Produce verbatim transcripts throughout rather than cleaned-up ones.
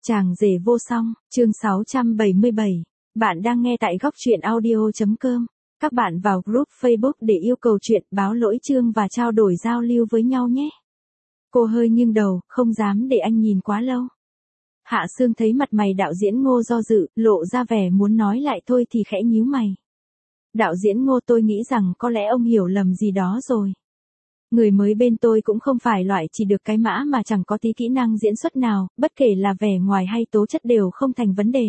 Chàng rể vô song, chương sáu trăm bảy mươi bảy. Bạn đang nghe tại góc truyện audio chấm com. Các bạn vào group Facebook để yêu cầu chuyện, báo lỗi chương và trao đổi giao lưu với nhau nhé. Cô hơi nghiêng đầu, không dám để anh nhìn quá lâu. Hạ Sương thấy mặt mày đạo diễn Ngô do dự, lộ ra vẻ muốn nói lại thôi thì khẽ nhíu mày. Đạo diễn Ngô, tôi nghĩ rằng có lẽ ông hiểu lầm gì đó rồi. Người mới bên tôi cũng không phải loại chỉ được cái mã mà chẳng có tí kỹ năng diễn xuất nào, bất kể là vẻ ngoài hay tố chất đều không thành vấn đề.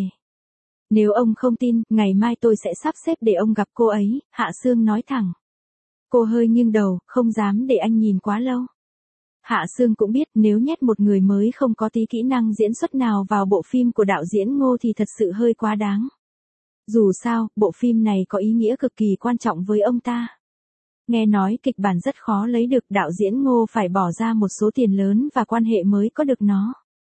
Nếu ông không tin, ngày mai tôi sẽ sắp xếp để ông gặp cô ấy, Hạ Sương nói thẳng. Cô hơi nghiêng đầu, không dám để anh nhìn quá lâu. Hạ Sương cũng biết nếu nhét một người mới không có tí kỹ năng diễn xuất nào vào bộ phim của đạo diễn Ngô thì thật sự hơi quá đáng. Dù sao, bộ phim này có ý nghĩa cực kỳ quan trọng với ông ta. Nghe nói kịch bản rất khó lấy được, đạo diễn Ngô phải bỏ ra một số tiền lớn và quan hệ mới có được nó.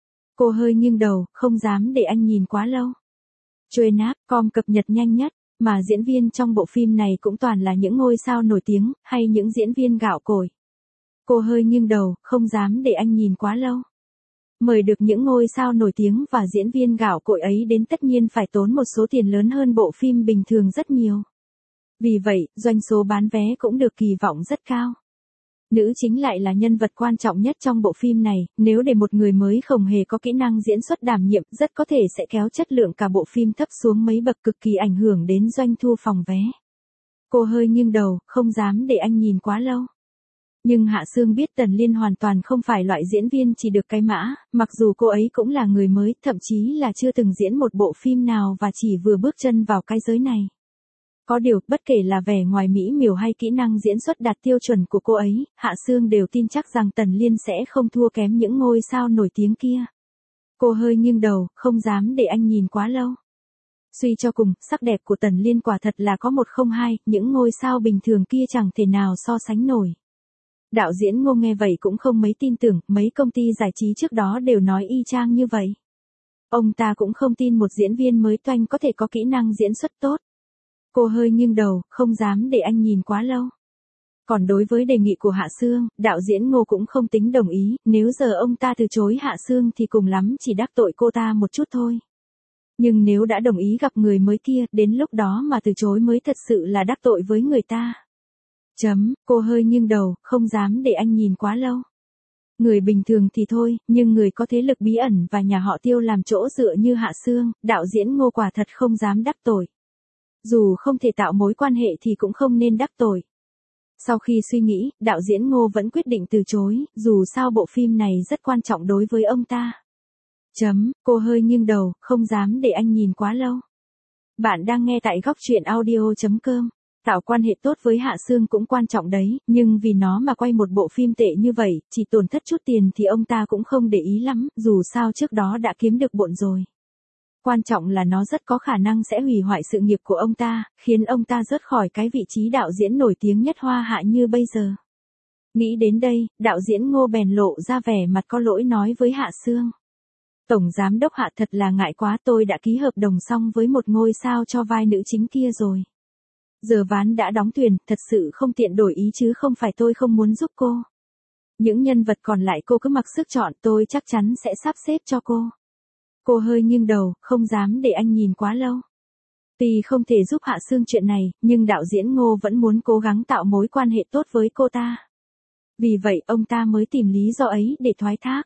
Cô hơi nghiêng đầu, không dám để anh nhìn quá lâu. Truyện com cập nhật nhanh nhất, mà diễn viên trong bộ phim này cũng toàn là những ngôi sao nổi tiếng, hay những diễn viên gạo cội. Cô hơi nghiêng đầu, không dám để anh nhìn quá lâu. Mời được những ngôi sao nổi tiếng và diễn viên gạo cội ấy đến tất nhiên phải tốn một số tiền lớn hơn bộ phim bình thường rất nhiều. Vì vậy, doanh số bán vé cũng được kỳ vọng rất cao. Nữ chính lại là nhân vật quan trọng nhất trong bộ phim này, nếu để một người mới không hề có kỹ năng diễn xuất đảm nhiệm, rất có thể sẽ kéo chất lượng cả bộ phim thấp xuống mấy bậc, cực kỳ ảnh hưởng đến doanh thu phòng vé. Cô hơi nghiêng đầu, không dám để anh nhìn quá lâu. Nhưng Hạ Sương biết Tần Liên hoàn toàn không phải loại diễn viên chỉ được cái mã, mặc dù cô ấy cũng là người mới, thậm chí là chưa từng diễn một bộ phim nào và chỉ vừa bước chân vào cái giới này. Có điều, bất kể là vẻ ngoài mỹ miều hay kỹ năng diễn xuất đạt tiêu chuẩn của cô ấy, Hạ Sương đều tin chắc rằng Tần Liên sẽ không thua kém những ngôi sao nổi tiếng kia. Cô hơi nghiêng đầu, không dám để anh nhìn quá lâu. Suy cho cùng, sắc đẹp của Tần Liên quả thật là có một không hai, những ngôi sao bình thường kia chẳng thể nào so sánh nổi. Đạo diễn Ngô nghe vậy cũng không mấy tin tưởng, mấy công ty giải trí trước đó đều nói y chang như vậy. Ông ta cũng không tin một diễn viên mới toanh có thể có kỹ năng diễn xuất tốt. Cô hơi nghiêng đầu, không dám để anh nhìn quá lâu. Còn đối với đề nghị của Hạ Sương, đạo diễn Ngô cũng không tính đồng ý, nếu giờ ông ta từ chối Hạ Sương thì cùng lắm chỉ đắc tội cô ta một chút thôi. Nhưng nếu đã đồng ý gặp người mới kia, đến lúc đó mà từ chối mới thật sự là đắc tội với người ta. Chấm, cô hơi nghiêng đầu, không dám để anh nhìn quá lâu. Người bình thường thì thôi, nhưng người có thế lực bí ẩn và nhà họ Tiêu làm chỗ dựa như Hạ Sương, đạo diễn Ngô quả thật không dám đắc tội. Dù không thể tạo mối quan hệ thì cũng không nên đắc tội. Sau khi suy nghĩ, đạo diễn Ngô vẫn quyết định từ chối, dù sao bộ phim này rất quan trọng đối với ông ta. Chấm, cô hơi nghiêng đầu, không dám để anh nhìn quá lâu. Bạn đang nghe tại góc truyện audio chấm com. Tạo quan hệ tốt với Hạ Sương cũng quan trọng đấy, nhưng vì nó mà quay một bộ phim tệ như vậy, chỉ tổn thất chút tiền thì ông ta cũng không để ý lắm, dù sao trước đó đã kiếm được bộn rồi. Quan trọng là nó rất có khả năng sẽ hủy hoại sự nghiệp của ông ta, khiến ông ta rớt khỏi cái vị trí đạo diễn nổi tiếng nhất Hoa Hạ như bây giờ. Nghĩ đến đây, đạo diễn Ngô bèn lộ ra vẻ mặt có lỗi nói với Hạ Sương. Tổng giám đốc Hạ, thật là ngại quá, tôi đã ký hợp đồng xong với một ngôi sao cho vai nữ chính kia rồi. Giờ ván đã đóng thuyền, thật sự không tiện đổi ý chứ không phải tôi không muốn giúp cô. Những nhân vật còn lại cô cứ mặc sức chọn, tôi chắc chắn sẽ sắp xếp cho cô. Cô hơi nghiêng đầu, không dám để anh nhìn quá lâu. Tuy không thể giúp Hạ Sương chuyện này, nhưng đạo diễn Ngô vẫn muốn cố gắng tạo mối quan hệ tốt với cô ta. Vì vậy ông ta mới tìm lý do ấy để thoái thác.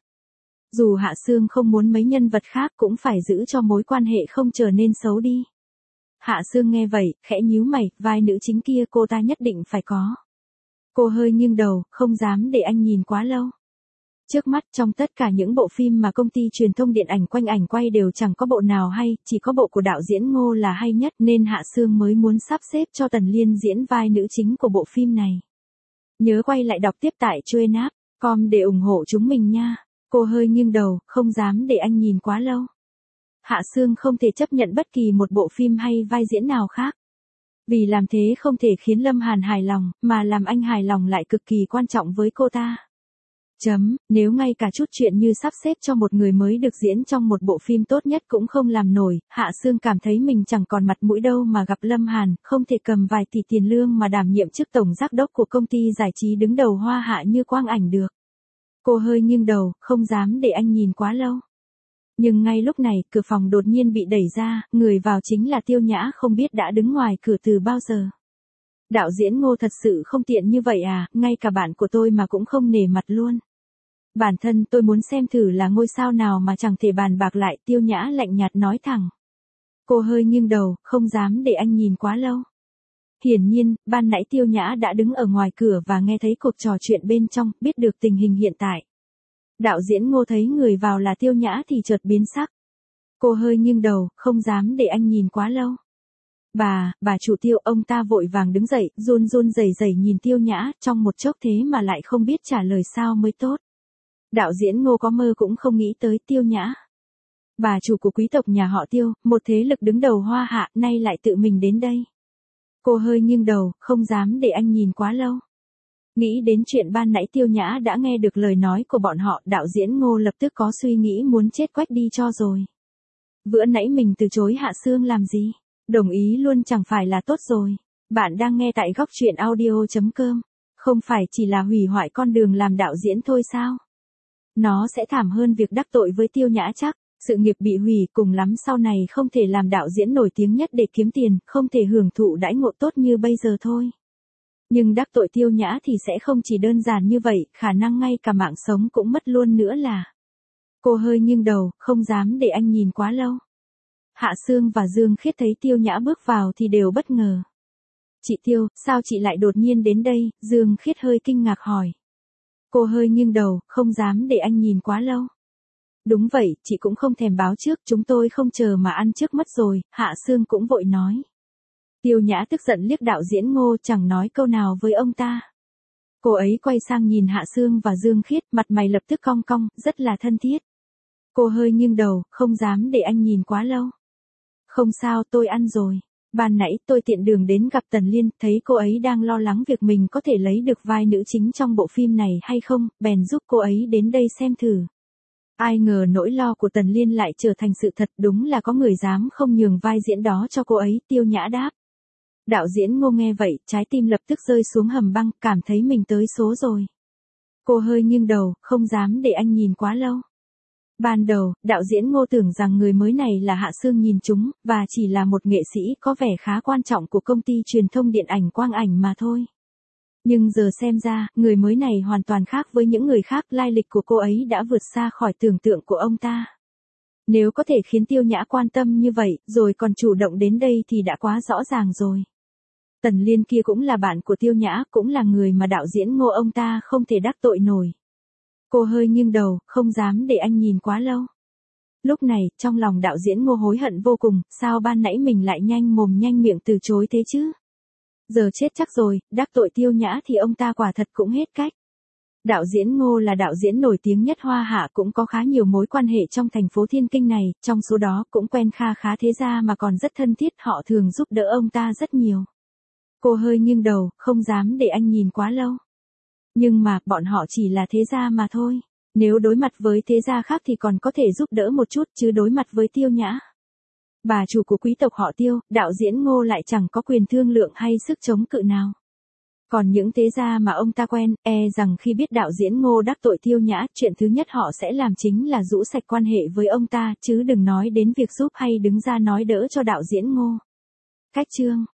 Dù Hạ Sương không muốn mấy nhân vật khác cũng phải giữ cho mối quan hệ không trở nên xấu đi. Hạ Sương nghe vậy, khẽ nhíu mày, vai nữ chính kia cô ta nhất định phải có. Cô hơi nghiêng đầu, không dám để anh nhìn quá lâu. Trước mắt trong tất cả những bộ phim mà công ty truyền thông điện ảnh quanh ảnh quay đều chẳng có bộ nào hay, chỉ có bộ của đạo diễn Ngô là hay nhất nên Hạ Sương mới muốn sắp xếp cho Tần Liên diễn vai nữ chính của bộ phim này. Nhớ quay lại đọc tiếp tại truyện chấm com để ủng hộ chúng mình nha. Cô hơi nghiêng đầu, không dám để anh nhìn quá lâu. Hạ Sương không thể chấp nhận bất kỳ một bộ phim hay vai diễn nào khác. Vì làm thế không thể khiến Lâm Hàn hài lòng, mà làm anh hài lòng lại cực kỳ quan trọng với cô ta. Chấm, nếu ngay cả chút chuyện như sắp xếp cho một người mới được diễn trong một bộ phim tốt nhất cũng không làm nổi, Hạ Sương cảm thấy mình chẳng còn mặt mũi đâu mà gặp Lâm Hàn, không thể cầm vài tỷ tiền lương mà đảm nhiệm chức tổng giám đốc của công ty giải trí đứng đầu Hoa Hạ như Quang Ảnh được. Cô hơi nghiêng đầu, không dám để anh nhìn quá lâu. Nhưng ngay lúc này, cửa phòng đột nhiên bị đẩy ra, người vào chính là Tiêu Nhã không biết đã đứng ngoài cửa từ bao giờ. Đạo diễn Ngô thật sự không tiện như vậy à, ngay cả bạn của tôi mà cũng không nể mặt luôn. Bản thân tôi muốn xem thử là ngôi sao nào mà chẳng thể bàn bạc lại, Tiêu Nhã lạnh nhạt nói thẳng. Cô hơi nghiêng đầu, không dám để anh nhìn quá lâu. Hiển nhiên, ban nãy Tiêu Nhã đã đứng ở ngoài cửa và nghe thấy cuộc trò chuyện bên trong, biết được tình hình hiện tại. Đạo diễn Ngô thấy người vào là Tiêu Nhã thì chợt biến sắc. Cô hơi nghiêng đầu, không dám để anh nhìn quá lâu. Bà, bà chủ Tiêu, ông ta vội vàng đứng dậy, run run rẩy rẩy nhìn Tiêu Nhã, trong một chốc thế mà lại không biết trả lời sao mới tốt. Đạo diễn Ngô có mơ cũng không nghĩ tới Tiêu Nhã. Bà chủ của quý tộc nhà họ Tiêu, một thế lực đứng đầu Hoa Hạ, nay lại tự mình đến đây. Cô hơi nghiêng đầu, không dám để anh nhìn quá lâu. Nghĩ đến chuyện ban nãy Tiêu Nhã đã nghe được lời nói của bọn họ, đạo diễn Ngô lập tức có suy nghĩ muốn chết quách đi cho rồi. Bữa nãy mình từ chối Hạ Sương làm gì? Đồng ý luôn chẳng phải là tốt rồi. Bạn đang nghe tại góc truyện audio chấm com. Không phải chỉ là hủy hoại con đường làm đạo diễn thôi sao? Nó sẽ thảm hơn việc đắc tội với Tiêu Nhã chắc. Sự nghiệp bị hủy, cùng lắm sau này không thể làm đạo diễn nổi tiếng nhất để kiếm tiền, không thể hưởng thụ đãi ngộ tốt như bây giờ thôi. Nhưng đắc tội Tiêu Nhã thì sẽ không chỉ đơn giản như vậy, khả năng ngay cả mạng sống cũng mất luôn nữa là. Cô hơi nghiêng đầu, không dám để anh nhìn quá lâu. Hạ Sương và Dương Khiết thấy Tiêu Nhã bước vào thì đều bất ngờ. Chị Tiêu, sao chị lại đột nhiên đến đây? Dương Khiết hơi kinh ngạc hỏi. Cô hơi nghiêng đầu, không dám để anh nhìn quá lâu. Đúng vậy, chị cũng không thèm báo trước, chúng tôi không chờ mà ăn trước mất rồi, Hạ Sương cũng vội nói. Tiêu Nhã tức giận liếc đạo diễn Ngô, chẳng nói câu nào với ông ta. Cô ấy quay sang nhìn Hạ Sương và Dương Khiết, mặt mày lập tức cong cong, rất là thân thiết. Cô hơi nghiêng đầu, không dám để anh nhìn quá lâu. Không sao, tôi ăn rồi. Ban nãy tôi tiện đường đến gặp Tần Liên, thấy cô ấy đang lo lắng việc mình có thể lấy được vai nữ chính trong bộ phim này hay không, bèn giúp cô ấy đến đây xem thử. Ai ngờ nỗi lo của Tần Liên lại trở thành sự thật, đúng là có người dám không nhường vai diễn đó cho cô ấy, Tiêu Nhã đáp. Đạo diễn Ngô nghe vậy, trái tim lập tức rơi xuống hầm băng, cảm thấy mình tới số rồi. Cô hơi nghiêng đầu, không dám để anh nhìn quá lâu. Ban đầu, đạo diễn Ngô tưởng rằng người mới này là Hạ Sương nhìn chúng, và chỉ là một nghệ sĩ có vẻ khá quan trọng của công ty truyền thông điện ảnh Quang Ảnh mà thôi. Nhưng giờ xem ra, người mới này hoàn toàn khác với những người khác, lai lịch của cô ấy đã vượt xa khỏi tưởng tượng của ông ta. Nếu có thể khiến Tiêu Nhã quan tâm như vậy, rồi còn chủ động đến đây thì đã quá rõ ràng rồi. Tần Liên kia cũng là bạn của Tiêu Nhã, cũng là người mà đạo diễn Ngô ông ta không thể đắc tội nổi. Cô hơi nghiêng đầu, không dám để anh nhìn quá lâu. Lúc này, trong lòng đạo diễn Ngô hối hận vô cùng, sao ban nãy mình lại nhanh mồm nhanh miệng từ chối thế chứ? Giờ chết chắc rồi, đắc tội Tiêu Nhã thì ông ta quả thật cũng hết cách. Đạo diễn Ngô là đạo diễn nổi tiếng nhất Hoa Hạ, cũng có khá nhiều mối quan hệ trong thành phố Thiên Kinh này, trong số đó cũng quen kha khá thế gia mà còn rất thân thiết, họ thường giúp đỡ ông ta rất nhiều. Cô hơi nghiêng đầu, không dám để anh nhìn quá lâu. Nhưng mà, bọn họ chỉ là thế gia mà thôi. Nếu đối mặt với thế gia khác thì còn có thể giúp đỡ một chút, chứ đối mặt với Tiêu Nhã. Bà chủ của quý tộc họ Tiêu, đạo diễn Ngô lại chẳng có quyền thương lượng hay sức chống cự nào. Còn những thế gia mà ông ta quen, e rằng khi biết đạo diễn Ngô đắc tội Tiêu Nhã, chuyện thứ nhất họ sẽ làm chính là rũ sạch quan hệ với ông ta, chứ đừng nói đến việc giúp hay đứng ra nói đỡ cho đạo diễn Ngô. Cách chương